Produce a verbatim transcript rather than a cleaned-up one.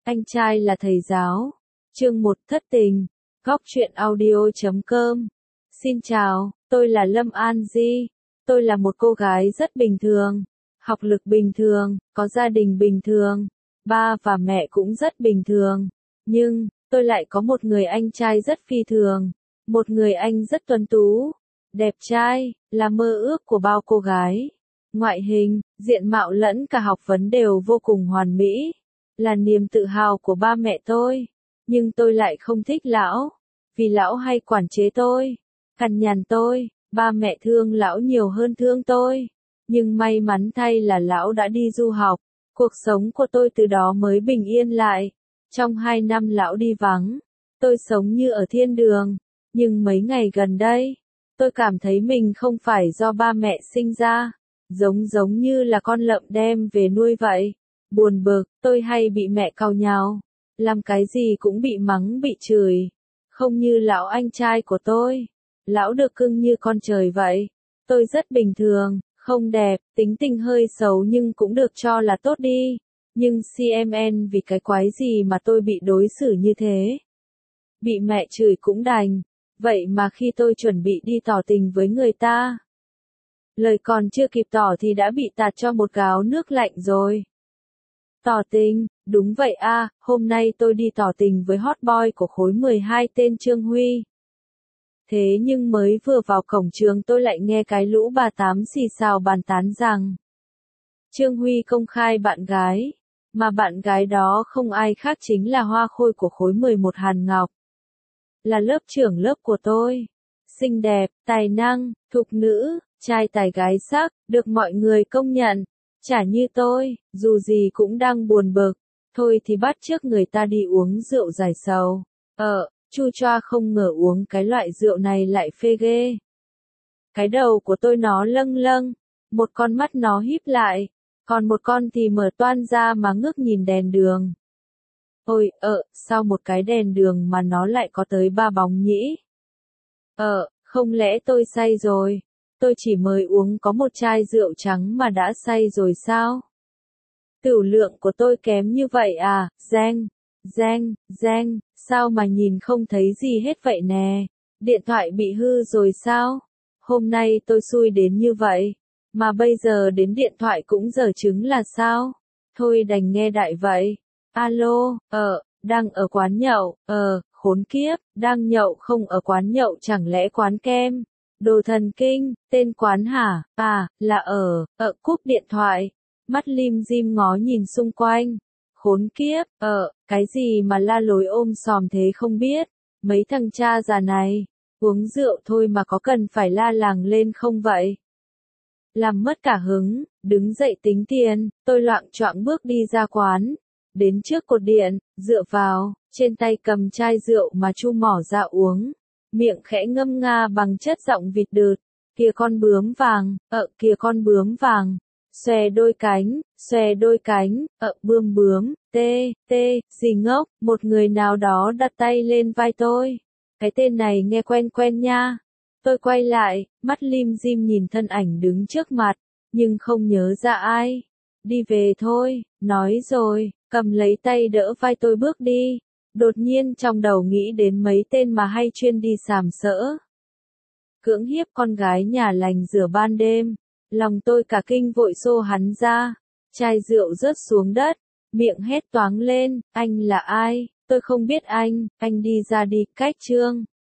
Anh trai là thầy giáo. Chương một thất tình. Góc truyện audio chấm com. Xin chào, tôi là Lâm An Di. Tôi là một cô gái rất bình thường. Học lực bình thường, có gia đình bình thường. Ba và mẹ cũng rất bình thường. Nhưng, tôi lại có một người anh trai rất phi thường. Một người anh rất tuấn tú, đẹp trai, là mơ ước của bao cô gái. Ngoại hình, diện mạo lẫn cả học vấn đều vô cùng hoàn mỹ. Là niềm tự hào của ba mẹ tôi. Nhưng tôi lại không thích lão. Vì lão hay quản chế tôi, cằn nhằn tôi. Ba mẹ thương lão nhiều hơn thương tôi. Nhưng may mắn thay là lão đã đi du học. Cuộc sống của tôi từ đó mới bình yên lại. Trong hai năm lão đi vắng, tôi sống như ở thiên đường. Nhưng mấy ngày gần đây, tôi cảm thấy mình không phải do ba mẹ sinh ra. Giống giống như là con lợm đem về nuôi vậy. Buồn bực, tôi hay bị mẹ càu nhàu. Làm cái gì cũng bị mắng bị chửi. Không như lão anh trai của tôi. Lão được cưng như con trời vậy. Tôi rất bình thường, không đẹp, tính tình hơi xấu nhưng cũng được cho là tốt đi. Nhưng xê em en vì cái quái gì mà tôi bị đối xử như thế. Bị mẹ chửi cũng đành. Vậy mà khi tôi chuẩn bị đi tỏ tình với người ta, lời còn chưa kịp tỏ thì đã bị tạt cho một gáo nước lạnh rồi. Tỏ tình, đúng vậy a, hôm nay tôi đi tỏ tình với hot boy của khối mười hai tên Trương Huy. Thế nhưng mới vừa vào cổng trường tôi lại nghe cái lũ bà tám xì xào bàn tán rằng Trương Huy công khai bạn gái, mà bạn gái đó không ai khác chính là hoa khôi của khối mười một Hàn Ngọc. Là lớp trưởng lớp của tôi. Xinh đẹp, tài năng, thục nữ, trai tài gái sắc, được mọi người công nhận. Chả như tôi, dù gì cũng đang buồn bực, thôi thì bắt chước người ta đi uống rượu giải sầu. Ờ, chu choa không ngờ uống cái loại rượu này lại phê ghê. Cái đầu của tôi nó lâng lâng, một con mắt nó híp lại, còn một con thì mở toan ra mà ngước nhìn đèn đường. Ôi, ờ, sao một cái đèn đường mà nó lại có tới ba bóng nhỉ? Ờ, không lẽ tôi say rồi? Tôi chỉ mới uống có một chai rượu trắng mà đã say rồi sao? Tửu lượng của tôi kém như vậy à? Giang, Giang, Giang, sao mà nhìn không thấy gì hết vậy nè? Điện thoại bị hư rồi sao? Hôm nay tôi xui đến như vậy, mà bây giờ đến điện thoại cũng dở chứng là sao? Thôi đành nghe đại vậy. Alo, ờ, đang ở quán nhậu, ờ, khốn kiếp, đang nhậu không ở quán nhậu chẳng lẽ quán kem? Đồ thần kinh, tên quán hả? À, là ở, ờ, cúp điện thoại. Mắt lim dim ngó nhìn xung quanh. Khốn kiếp, ờ, cái gì mà la lối ôm sòm thế không biết. Mấy thằng cha già này, uống rượu thôi mà có cần phải la làng lên không vậy? Làm mất cả hứng, đứng dậy tính tiền, tôi loạng choạng bước đi ra quán. Đến trước cột điện, dựa vào, trên tay cầm chai rượu mà chu mỏ ra uống. Miệng khẽ ngâm nga bằng chất giọng vịt đượt. Kìa con bướm vàng, ợ kìa con bướm vàng. Xòe đôi cánh, xòe đôi cánh, ợ bươm bướm, tê, tê, gì ngốc. Một người nào đó đặt tay lên vai tôi. Cái tên này nghe quen quen nha. Tôi quay lại, mắt lim dim nhìn thân ảnh đứng trước mặt, nhưng không nhớ ra ai. Đi về thôi, nói rồi, cầm lấy tay đỡ vai tôi bước đi. Đột nhiên trong đầu nghĩ đến mấy tên mà hay chuyên đi sàm sỡ. Cưỡng hiếp con gái nhà lành rửa ban đêm. Lòng tôi cả kinh vội xô hắn ra. Chai rượu rớt xuống đất. Miệng hét toáng lên, anh là ai? Tôi không biết anh, anh đi ra đi, cách Trương.